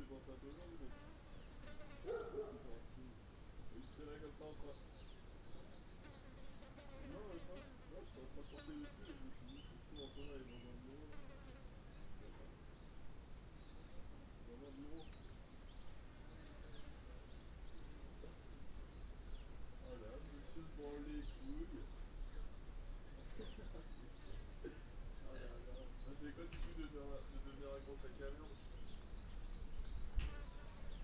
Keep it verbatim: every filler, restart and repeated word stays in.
pensé à toi aujourd'hui, mec. C'est gentil. Et je serais là comme ça en train. Non, même pas. Non, j'étais en train de penser dessus et je me suis dit, ça se trouve Antonin est dans un bureau. Dans un bureau. Voilà, monsieur se branle les couilles. Ah là là. Ça fait quoi du coup de devenir, de devenir un consacré à viande?